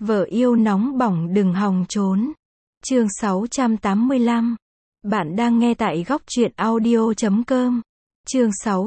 Vợ yêu nóng bỏng đừng hòng trốn. Chương 685. Bạn đang nghe tại góc truyện audio.com. Chương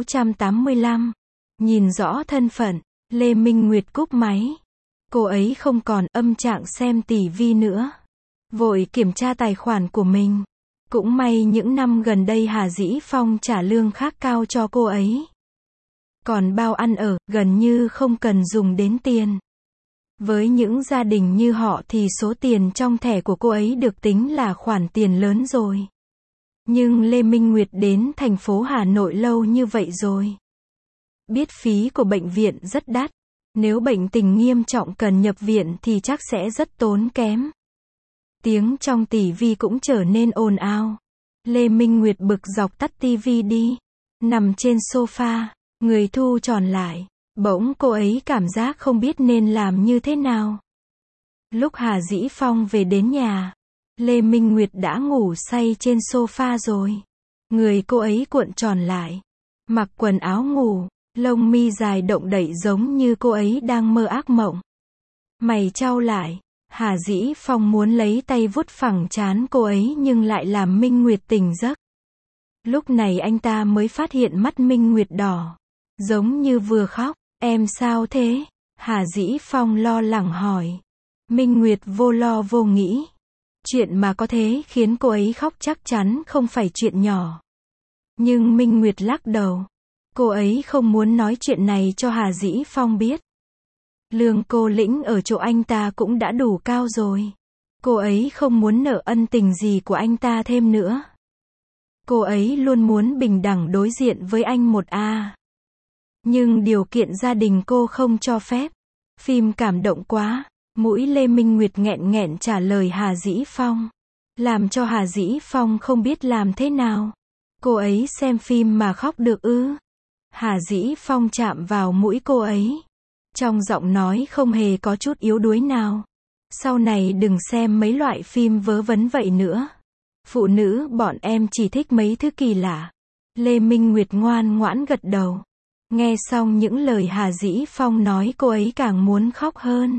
685. Nhìn rõ thân phận, Lê Minh Nguyệt cúp máy. Cô ấy không còn âm trạng xem TV nữa. Vội kiểm tra tài khoản của mình. Cũng may những năm gần đây Hà Dĩ Phong trả lương khá cao cho cô ấy. Còn bao ăn ở, gần như không cần dùng đến tiền. Với những gia đình như họ thì số tiền trong thẻ của cô ấy được tính là khoản tiền lớn rồi. Nhưng Lê Minh Nguyệt đến thành phố Hà Nội lâu như vậy rồi. Biết phí của bệnh viện rất đắt. Nếu bệnh tình nghiêm trọng cần nhập viện thì chắc sẽ rất tốn kém. Tiếng trong tivi cũng trở nên ồn ào. Lê Minh Nguyệt bực dọc tắt tivi đi. Nằm trên sofa, người thu tròn lại. Bỗng cô ấy cảm giác không biết nên làm như thế nào. Lúc Hà Dĩ Phong về đến nhà, Lê Minh Nguyệt đã ngủ say trên sofa rồi. Người cô ấy cuộn tròn lại, mặc quần áo ngủ, lông mi dài động đậy giống như cô ấy đang mơ ác mộng. Mày chau lại, Hà Dĩ Phong muốn lấy tay vuốt phẳng trán cô ấy nhưng lại làm Minh Nguyệt tỉnh giấc. Lúc này anh ta mới phát hiện mắt Minh Nguyệt đỏ, giống như vừa khóc. Em sao thế? Hà Dĩ Phong lo lắng hỏi. Minh Nguyệt vô lo vô nghĩ. Chuyện mà có thể khiến cô ấy khóc chắc chắn không phải chuyện nhỏ. Nhưng Minh Nguyệt lắc đầu. Cô ấy không muốn nói chuyện này cho Hà Dĩ Phong biết. Lương cô lĩnh ở chỗ anh ta cũng đã đủ cao rồi. Cô ấy không muốn nợ ân tình gì của anh ta thêm nữa. Cô ấy luôn muốn bình đẳng đối diện với anh một a. Nhưng điều kiện gia đình cô không cho phép. Phim cảm động quá. Mũi Lê Minh Nguyệt nghẹn nghẹn trả lời Hà Dĩ Phong. Làm cho Hà Dĩ Phong không biết làm thế nào. Cô ấy xem phim mà khóc được ư? Hà Dĩ Phong chạm vào mũi cô ấy. Trong giọng nói không hề có chút yếu đuối nào. Sau này đừng xem mấy loại phim vớ vẩn vậy nữa. Phụ nữ bọn em chỉ thích mấy thứ kỳ lạ. Lê Minh Nguyệt ngoan ngoãn gật đầu. Nghe xong những lời Hà Dĩ Phong nói cô ấy càng muốn khóc hơn.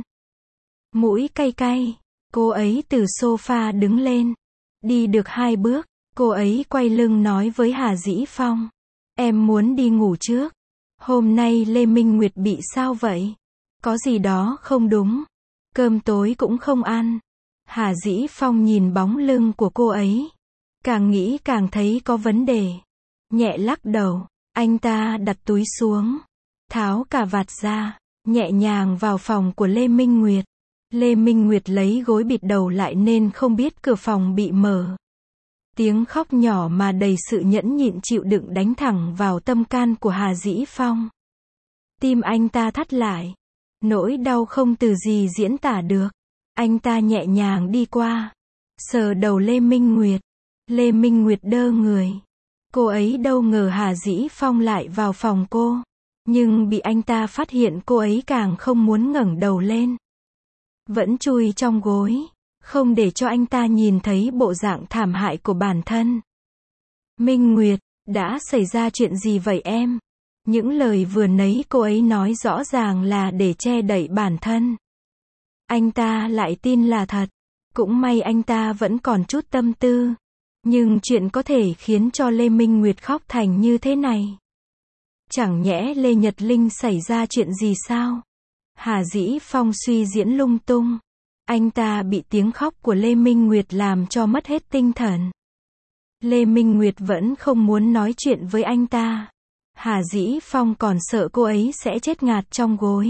Mũi cay cay, cô ấy từ sofa đứng lên. Đi được 2 bước, cô ấy quay lưng nói với Hà Dĩ Phong. Em muốn đi ngủ trước. Hôm nay Lê Minh Nguyệt bị sao vậy? Có gì đó không đúng. Cơm tối cũng không ăn. Hà Dĩ Phong nhìn bóng lưng của cô ấy. Càng nghĩ càng thấy có vấn đề. Nhẹ lắc đầu. Anh ta đặt túi xuống, tháo cà vạt ra, nhẹ nhàng vào phòng của Lê Minh Nguyệt. Lê Minh Nguyệt lấy gối bịt đầu lại nên không biết cửa phòng bị mở. Tiếng khóc nhỏ mà đầy sự nhẫn nhịn chịu đựng đánh thẳng vào tâm can của Hà Dĩ Phong. Tim anh ta thắt lại. Nỗi đau không từ gì diễn tả được. Anh ta nhẹ nhàng đi qua, sờ đầu Lê Minh Nguyệt. Lê Minh Nguyệt đơ người. Cô ấy đâu ngờ Hà Dĩ Phong lại vào phòng cô. Nhưng bị anh ta phát hiện cô ấy càng không muốn ngẩng đầu lên. Vẫn chui trong gối. Không để cho anh ta nhìn thấy bộ dạng thảm hại của bản thân. Minh Nguyệt, đã xảy ra chuyện gì vậy em? Những lời vừa nãy cô ấy nói rõ ràng là để che đậy bản thân. Anh ta lại tin là thật. Cũng may anh ta vẫn còn chút tâm tư. Nhưng chuyện có thể khiến cho Lê Minh Nguyệt khóc thành như thế này. Chẳng nhẽ Lê Nhật Linh xảy ra chuyện gì sao? Hà Dĩ Phong suy diễn lung tung. Anh ta bị tiếng khóc của Lê Minh Nguyệt làm cho mất hết tinh thần. Lê Minh Nguyệt vẫn không muốn nói chuyện với anh ta. Hà Dĩ Phong còn sợ cô ấy sẽ chết ngạt trong gối.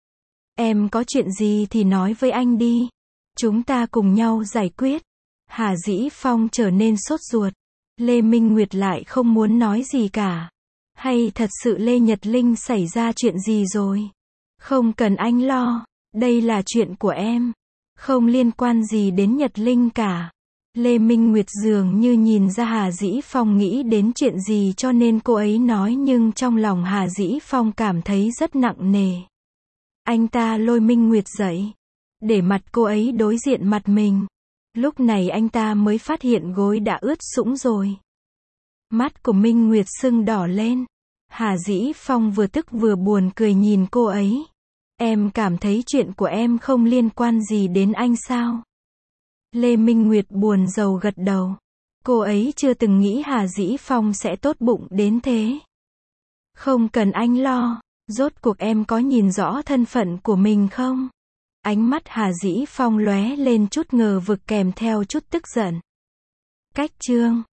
Em có chuyện gì thì nói với anh đi. Chúng ta cùng nhau giải quyết. Hà Dĩ Phong trở nên sốt ruột. Lê Minh Nguyệt lại không muốn nói gì cả. Hay thật sự Lê Nhật Linh xảy ra chuyện gì rồi? Không cần anh lo. Đây là chuyện của em. Không liên quan gì đến Nhật Linh cả. Lê Minh Nguyệt dường như nhìn ra Hà Dĩ Phong nghĩ đến chuyện gì cho nên cô ấy nói, nhưng trong lòng Hà Dĩ Phong cảm thấy rất nặng nề. Anh ta lôi Minh Nguyệt dậy. Để mặt cô ấy đối diện mặt mình. Lúc này anh ta mới phát hiện gối đã ướt sũng rồi. Mắt của Minh Nguyệt sưng đỏ lên. Hà Dĩ Phong vừa tức vừa buồn cười nhìn cô ấy. Em cảm thấy chuyện của em không liên quan gì đến anh sao? Lê Minh Nguyệt buồn rầu gật đầu. Cô ấy chưa từng nghĩ Hà Dĩ Phong sẽ tốt bụng đến thế. Không cần anh lo, rốt cuộc em có nhìn rõ thân phận của mình không? Ánh mắt Hà Dĩ Phong lóe lên chút ngờ vực kèm theo chút tức giận. Cách chương